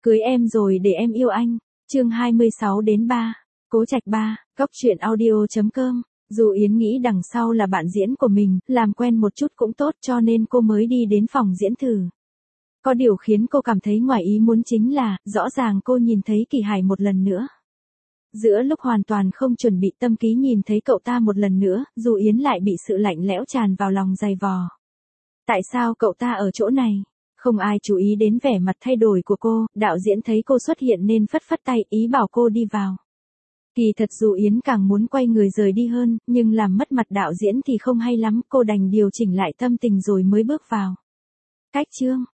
Cưới em rồi để em yêu anh. Chương 26 đến 3. Cố Trạch 3, Cóc truyện audio.com. Dù Yến nghĩ đằng sau là bạn diễn của mình, làm quen một chút cũng tốt cho nên cô mới đi đến phòng diễn thử. Có điều khiến cô cảm thấy ngoài ý muốn chính là, rõ ràng cô nhìn thấy Kỳ Hải một lần nữa. Giữa lúc hoàn toàn không chuẩn bị tâm ký nhìn thấy cậu ta một lần nữa, dù Yến lại bị sự lạnh lẽo tràn vào lòng dày vò. Tại sao cậu ta ở chỗ này? Không ai chú ý đến vẻ mặt thay đổi của cô, đạo diễn thấy cô xuất hiện nên phất phất tay ý bảo cô đi vào. Kỳ thật dù Yến càng muốn quay người rời đi hơn, nhưng làm mất mặt đạo diễn thì không hay lắm, cô đành điều chỉnh lại tâm tình rồi mới bước vào. Cách chương,